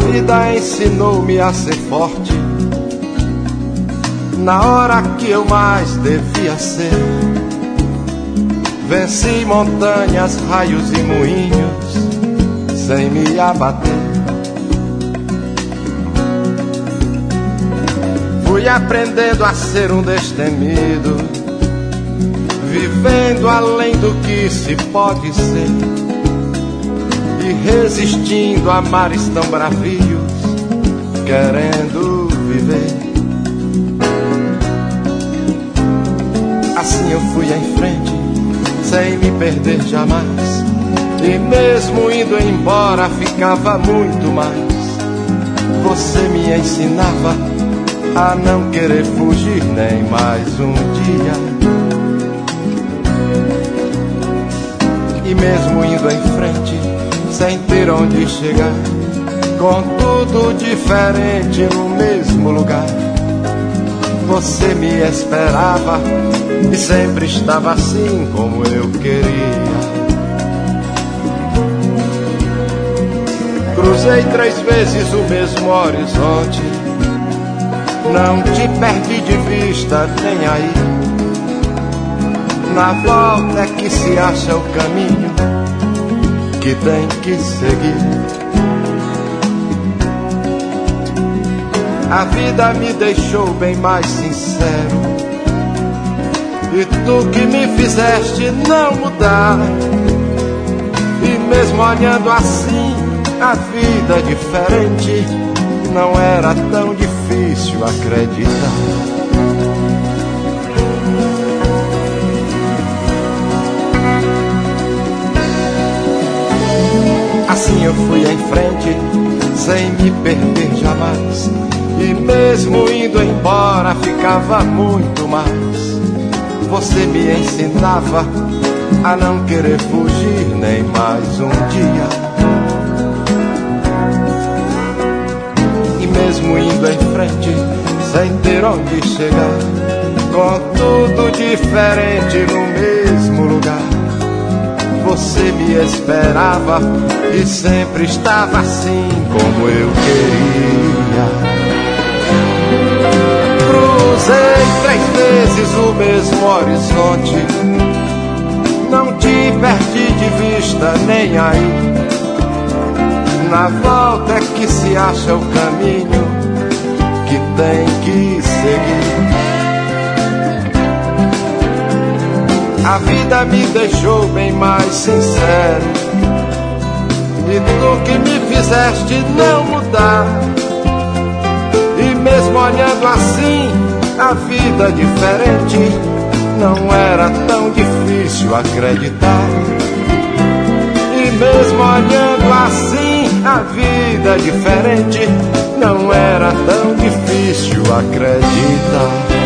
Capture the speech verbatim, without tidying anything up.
vida ensinou-me a ser forte na hora que eu mais devia ser. Venci montanhas, raios e moinhos sem me abater. Fui aprendendo a ser um destemido, vivendo além do que se pode ser, e resistindo a mares tão bravios, querendo viver. Assim eu fui em frente, sem me perder jamais, e mesmo indo embora ficava muito mais. Você me ensinava a não querer fugir nem mais um dia, e mesmo indo em frente, sem ter onde chegar, com tudo diferente no mesmo lugar, você me esperava e sempre estava assim como eu queria. Cruzei três vezes o mesmo horizonte, não te perdi de vista nem aí. Na volta é que se acha o caminho que tem que seguir. A vida me deixou bem mais sincero, e tu que me fizeste não mudar. E mesmo olhando assim a vida diferente, não era tão difícil acreditar. Assim eu fui em frente, sem me perder jamais, e mesmo indo embora ficava muito mais. Você me ensinava a não querer fugir nem mais um dia, e mesmo indo em frente, sem ter onde chegar, com tudo diferente no mesmo lugar, você me esperava e sempre estava assim como eu queria. Cruzei três vezes o mesmo horizonte, não te perdi de vista nem aí. Na volta é que se acha o caminho que tem que seguir. A vida me deixou bem mais sincero, e tu que me fizeste não mudar. E mesmo olhando assim a vida diferente, não era tão difícil acreditar. E mesmo olhando assim a vida diferente, não era tão difícil acreditar.